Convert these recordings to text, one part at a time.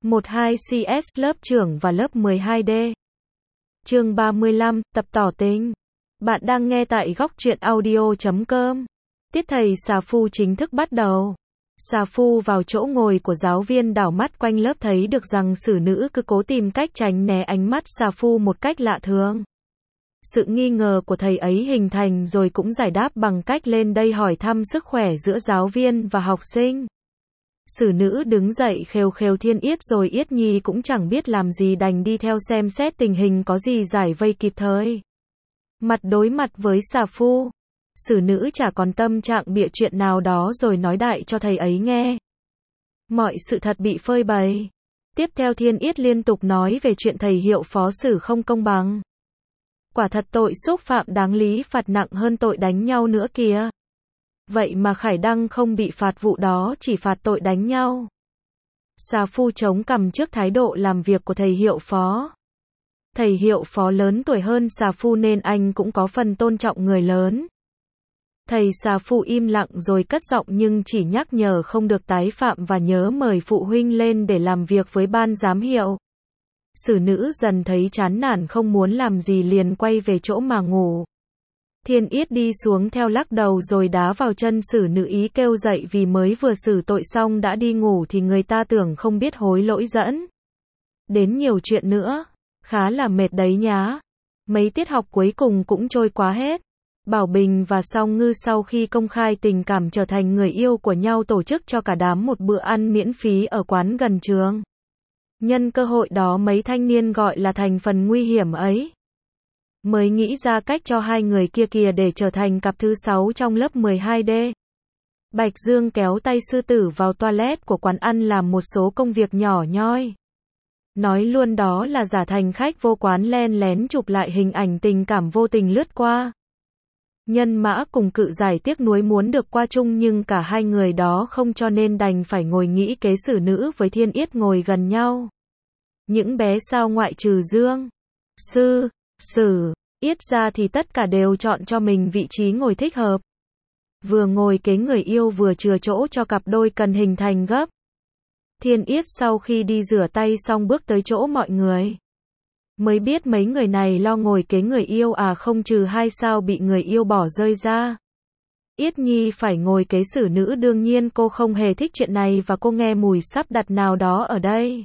12CS lớp trưởng và lớp 12D. Chương 35, tập tỏ tình. Bạn đang nghe tại góc truyện audio.com. Tiết thầy xà phu chính thức bắt đầu. Xà phu vào chỗ ngồi của giáo viên đảo mắt quanh lớp thấy được rằng xử nữ cứ cố tìm cách tránh né ánh mắt xà phu một cách lạ thường. Sự nghi ngờ của thầy ấy hình thành rồi cũng giải đáp bằng cách lên đây hỏi thăm sức khỏe giữa giáo viên và học sinh. Xử nữ đứng dậy khều khều Thiên Yết rồi Yết Nhi cũng chẳng biết làm gì đành đi theo xem xét tình hình có gì giải vây kịp thời. Mặt đối mặt với xà phu, xử nữ chả còn tâm trạng bịa chuyện nào đó rồi nói đại cho thầy ấy nghe. Mọi sự thật bị phơi bày. Tiếp theo Thiên Yết liên tục nói về chuyện thầy hiệu phó xử không công bằng. Quả thật tội xúc phạm đáng lý phạt nặng hơn tội đánh nhau nữa kìa. Vậy mà Khải Đăng không bị phạt vụ đó, chỉ phạt tội đánh nhau. Xà phu chống cằm trước thái độ làm việc của thầy hiệu phó. Thầy hiệu phó lớn tuổi hơn xà phu nên anh cũng có phần tôn trọng người lớn. Thầy xà phu im lặng rồi cất giọng nhưng chỉ nhắc nhở không được tái phạm và nhớ mời phụ huynh lên để làm việc với ban giám hiệu. Xử nữ dần thấy chán nản không muốn làm gì liền quay về chỗ mà ngủ. Thiên Yết đi xuống theo lắc đầu rồi đá vào chân xử nữ ý kêu dậy vì mới vừa xử tội xong đã đi ngủ thì người ta tưởng không biết hối lỗi dẫn. Đến nhiều chuyện nữa. Khá là mệt đấy nhá. Mấy tiết học cuối cùng cũng trôi quá hết. Bảo Bình và Song Ngư sau khi công khai tình cảm trở thành người yêu của nhau tổ chức cho cả đám một bữa ăn miễn phí ở quán gần trường. Nhân cơ hội đó mấy thanh niên gọi là thành phần nguy hiểm ấy mới nghĩ ra cách cho hai người kia kìa để trở thành cặp thứ 6 trong lớp 12D. Bạch Dương kéo tay sư tử vào toilet của quán ăn làm một số công việc nhỏ nhoi. Nói luôn đó là giả thành khách vô quán len lén chụp lại hình ảnh tình cảm vô tình lướt qua. Nhân Mã cùng Cự Giải tiếc nuối muốn được qua chung nhưng cả hai người đó không cho nên đành phải ngồi nghĩ kế xử nữ với Thiên Yết ngồi gần nhau. Những bé sao ngoại trừ Dương, Sư, Sử, Yết ra thì tất cả đều chọn cho mình vị trí ngồi thích hợp. Vừa ngồi kế người yêu vừa chừa chỗ cho cặp đôi cần hình thành gấp. Thiên Yết sau khi đi rửa tay xong bước tới chỗ mọi người. Mới biết mấy người này lo ngồi kế người yêu à, không trừ hai sao bị người yêu bỏ rơi ra. Yết Nhi phải ngồi kế xử nữ, đương nhiên cô không hề thích chuyện này và cô nghe mùi sắp đặt nào đó ở đây.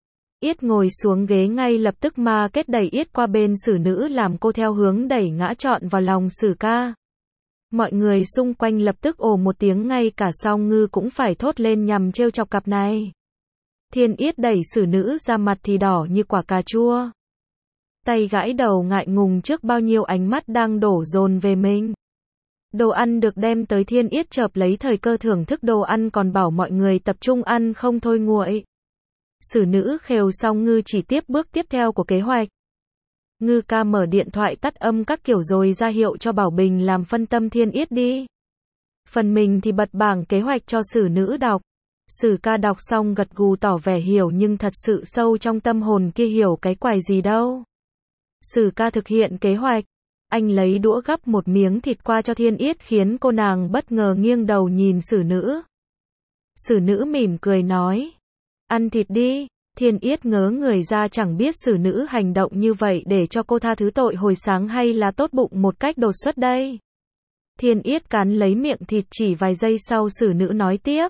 Yết ngồi xuống ghế ngay lập tức mà kết đẩy Yết qua bên xử nữ làm cô theo hướng đẩy ngã trọn vào lòng xử ca. Mọi người xung quanh lập tức ồ một tiếng, ngay cả Song Ngư cũng phải thốt lên nhằm trêu chọc cặp này. Thiên Yết đẩy xử nữ ra, mặt thì đỏ như quả cà chua. Tay gãi đầu ngại ngùng trước bao nhiêu ánh mắt đang đổ dồn về mình. Đồ ăn được đem tới, Thiên Yết chợp lấy thời cơ thưởng thức đồ ăn còn bảo mọi người tập trung ăn không thôi nguội. Xử nữ khều Song Ngư chỉ tiếp bước tiếp theo của kế hoạch. Ngư ca mở điện thoại tắt âm các kiểu rồi ra hiệu cho Bảo Bình làm phân tâm Thiên Yết đi. Phần mình thì bật bảng kế hoạch cho xử nữ đọc. Xử ca đọc xong gật gù tỏ vẻ hiểu nhưng thật sự sâu trong tâm hồn kia hiểu cái quái gì đâu. Xử ca thực hiện kế hoạch. Anh lấy đũa gắp một miếng thịt qua cho Thiên Yết khiến cô nàng bất ngờ nghiêng đầu nhìn xử nữ. Xử nữ mỉm cười nói. Ăn thịt đi. Thiên Yết ngớ người ra, chẳng biết xử nữ hành động như vậy để cho cô tha thứ tội hồi sáng hay là tốt bụng một cách đột xuất đây. Thiên Yết cắn lấy miệng thịt, chỉ vài giây sau xử nữ nói tiếp.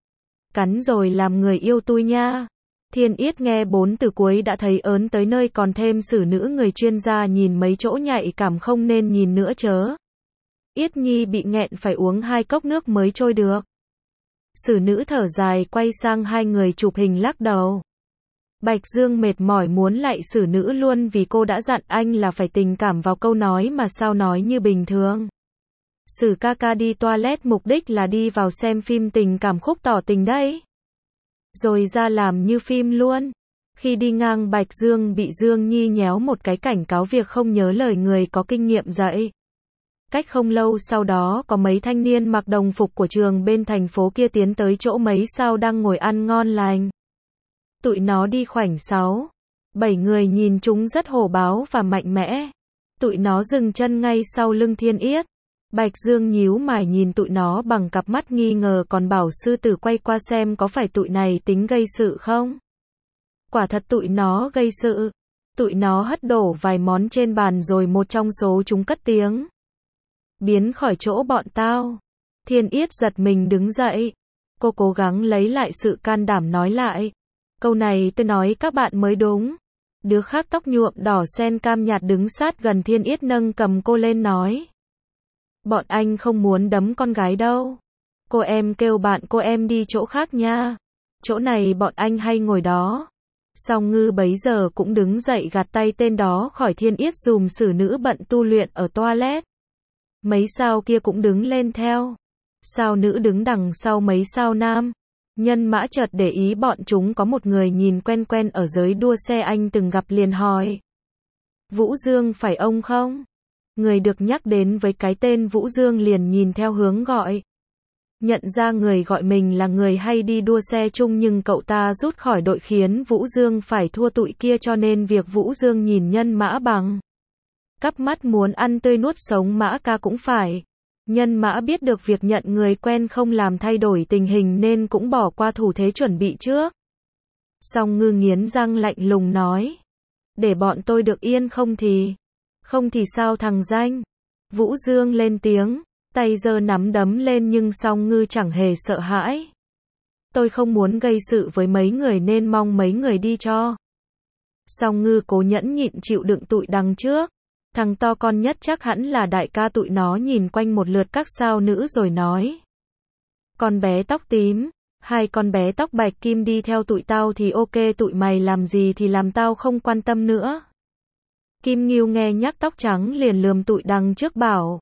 Cắn rồi làm người yêu tôi nha. Thiên Yết nghe 4 từ cuối đã thấy ớn tới nơi, còn thêm xử nữ người chuyên gia nhìn mấy chỗ nhạy cảm không nên nhìn nữa chớ. Yết Nhi bị nghẹn phải uống 2 cốc nước mới trôi được. Xử nữ thở dài quay sang hai người chụp hình lắc đầu. Bạch Dương mệt mỏi muốn lạy xử nữ luôn vì cô đã dặn anh là phải tình cảm vào câu nói mà sao nói như bình thường. Xử ca ca đi toilet mục đích là đi vào xem phim tình cảm khúc tỏ tình đấy. Rồi ra làm như phim luôn. Khi đi ngang Bạch Dương bị Dương Nhi nhéo một cái cảnh cáo việc không nhớ lời người có kinh nghiệm dạy. Cách không lâu sau đó có mấy thanh niên mặc đồng phục của trường bên thành phố kia tiến tới chỗ mấy sao đang ngồi ăn ngon lành. Tụi nó đi khoảnh 6-7 người, nhìn chúng rất hổ báo và mạnh mẽ. Tụi nó dừng chân ngay sau lưng Thiên Yết. Bạch Dương nhíu mày nhìn tụi nó bằng cặp mắt nghi ngờ còn bảo sư tử quay qua xem có phải tụi này tính gây sự không. Quả thật tụi nó gây sự. Tụi nó hất đổ vài món trên bàn rồi một trong số chúng cất tiếng. Biến khỏi chỗ bọn tao. Thiên Yết giật mình đứng dậy. Cô cố gắng lấy lại sự can đảm nói lại. Câu này tôi nói các bạn mới đúng. Đứa khác tóc nhuộm đỏ sen cam nhạt đứng sát gần Thiên Yết nâng cầm cô lên nói. Bọn anh không muốn đấm con gái đâu. Cô em kêu bạn cô em đi chỗ khác nha. Chỗ này bọn anh hay ngồi đó. Song Ngư bấy giờ cũng đứng dậy gạt tay tên đó khỏi Thiên Yết dùm xử nữ bận tu luyện ở toilet. Mấy sao kia cũng đứng lên theo. Sao nữ đứng đằng sau mấy sao nam. Nhân mã chợt để ý bọn chúng có một người nhìn quen quen ở giới đua xe anh từng gặp liền hỏi. Vũ Dương phải ông không? Người được nhắc đến với cái tên Vũ Dương liền nhìn theo hướng gọi. Nhận ra người gọi mình là người hay đi đua xe chung nhưng cậu ta rút khỏi đội khiến Vũ Dương phải thua tụi kia cho nên việc Vũ Dương nhìn Nhân Mã bằng cắp mắt muốn ăn tươi nuốt sống Mã Ca cũng phải. Nhân Mã biết được việc nhận người quen không làm thay đổi tình hình nên cũng bỏ qua thủ thế chuẩn bị trước. Song Ngư nghiến răng lạnh lùng nói. Để bọn tôi được yên không thì sao thằng danh? Vũ Dương lên tiếng, tay giơ nắm đấm lên nhưng Song Ngư chẳng hề sợ hãi. Tôi không muốn gây sự với mấy người nên mong mấy người đi cho. Song Ngư cố nhẫn nhịn chịu đựng tụi đằng trước. Thằng to con nhất chắc hẳn là đại ca tụi nó nhìn quanh một lượt các sao nữ rồi nói. Con bé tóc tím, hai con bé tóc bạch kim đi theo tụi tao thì ok tụi mày làm gì thì làm tao không quan tâm nữa. Kim Ngưu nghe nhắc tóc trắng liền lườm tụi đằng trước bảo.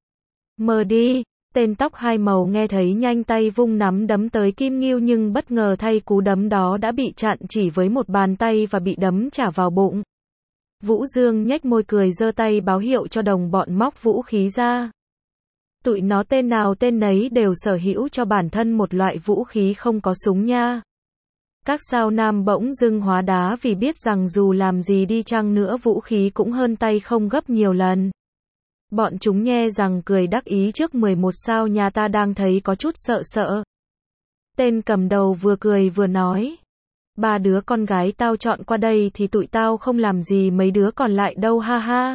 Mờ đi, tên tóc hai màu nghe thấy nhanh tay vung nắm đấm tới Kim Ngưu nhưng bất ngờ thay cú đấm đó đã bị chặn chỉ với một bàn tay và bị đấm trả vào bụng. Vũ Dương nhếch môi cười giơ tay báo hiệu cho đồng bọn móc vũ khí ra. Tụi nó tên nào tên nấy đều sở hữu cho bản thân một loại vũ khí không có súng nha. Các sao nam bỗng dưng hóa đá vì biết rằng dù làm gì đi chăng nữa vũ khí cũng hơn tay không gấp nhiều lần. Bọn chúng nhe rằng cười đắc ý trước 11 sao nhà ta đang thấy có chút sợ. Tên cầm đầu vừa cười vừa nói. 3 đứa con gái tao chọn qua đây thì tụi tao không làm gì mấy đứa còn lại đâu ha ha.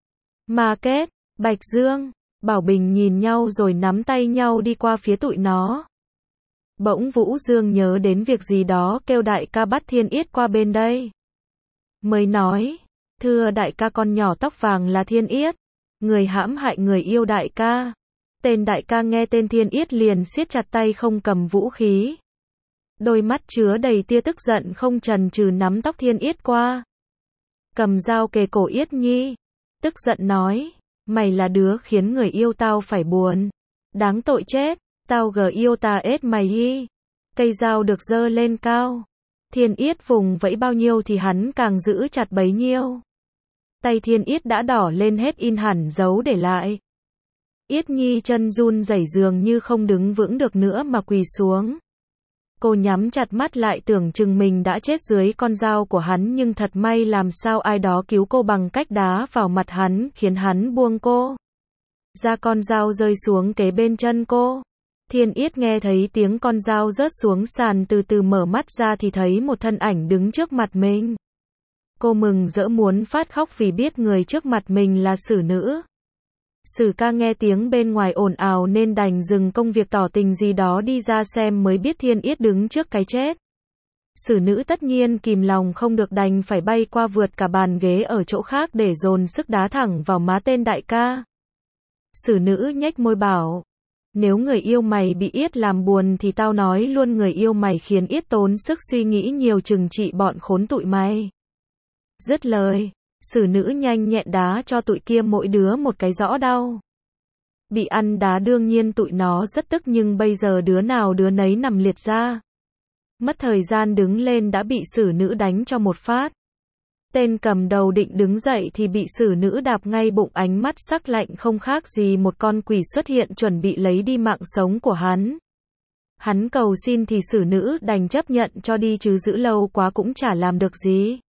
Ma Kết, Bạch Dương, Bảo Bình nhìn nhau rồi nắm tay nhau đi qua phía tụi nó. Bỗng Vũ Dương nhớ đến việc gì đó kêu đại ca bắt Thiên Yết qua bên đây. Mới nói, thưa đại ca con nhỏ tóc vàng là Thiên Yết, người hãm hại người yêu đại ca. Tên đại ca nghe tên Thiên Yết liền siết chặt tay không cầm vũ khí. Đôi mắt chứa đầy tia tức giận không chần chừ nắm tóc Thiên Yết qua. Cầm dao kề cổ Yết Nhi. Tức giận nói, mày là đứa khiến người yêu tao phải buồn. Đáng tội chết, tao yêu ta ết mày hi. Cây dao được giơ lên cao. Thiên Yết vùng vẫy bao nhiêu thì hắn càng giữ chặt bấy nhiêu. Tay Thiên Yết đã đỏ lên hết in hẳn dấu để lại. Yết Nhi chân run rẩy dường như không đứng vững được nữa mà quỳ xuống. Cô nhắm chặt mắt lại tưởng chừng mình đã chết dưới con dao của hắn nhưng thật may làm sao ai đó cứu cô bằng cách đá vào mặt hắn khiến hắn buông cô. Ra con dao rơi xuống kế bên chân cô. Thiên Yết nghe thấy tiếng con dao rớt xuống sàn từ từ mở mắt ra thì thấy một thân ảnh đứng trước mặt mình. Cô mừng rỡ muốn phát khóc vì biết người trước mặt mình là xử nữ. Sử ca nghe tiếng bên ngoài ồn ào nên đành dừng công việc tỏ tình gì đó đi ra xem mới biết Thiên Yết đứng trước cái chết. Sử nữ tất nhiên kìm lòng không được đành phải bay qua vượt cả bàn ghế ở chỗ khác để dồn sức đá thẳng vào má tên đại ca. Sử nữ nhếch môi bảo, nếu người yêu mày bị Yết làm buồn thì tao nói luôn người yêu mày khiến Yết tốn sức suy nghĩ nhiều trừng trị bọn khốn tụi mày. Dứt lời. Sử nữ nhanh nhẹn đá cho tụi kia mỗi đứa một cái rõ đau. Bị ăn đá đương nhiên tụi nó rất tức nhưng bây giờ đứa nào đứa nấy nằm liệt ra. Mất thời gian đứng lên đã bị xử nữ đánh cho một phát. Tên cầm đầu định đứng dậy thì bị xử nữ đạp ngay bụng ánh mắt sắc lạnh không khác gì một con quỷ xuất hiện chuẩn bị lấy đi mạng sống của hắn. Hắn cầu xin thì xử nữ đành chấp nhận cho đi chứ giữ lâu quá cũng chả làm được gì.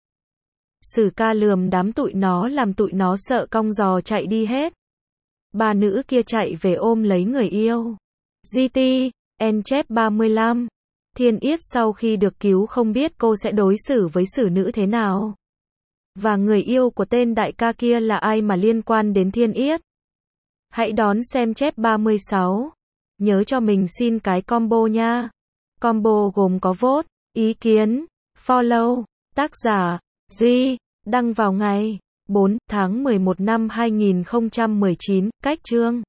Sử ca lườm đám tụi nó làm tụi nó sợ cong giò chạy đi hết. 3 nữ kia chạy về ôm lấy người yêu. GT, N chép 35. Thiên Yết sau khi được cứu không biết cô sẽ đối xử với xử nữ thế nào. Và người yêu của tên đại ca kia là ai mà liên quan đến Thiên Yết. Hãy đón xem chép 36. Nhớ cho mình xin cái combo nha. Combo gồm có vote, ý kiến, follow, tác giả, G, đăng vào ngày 4 tháng 11 năm 2019, cách chương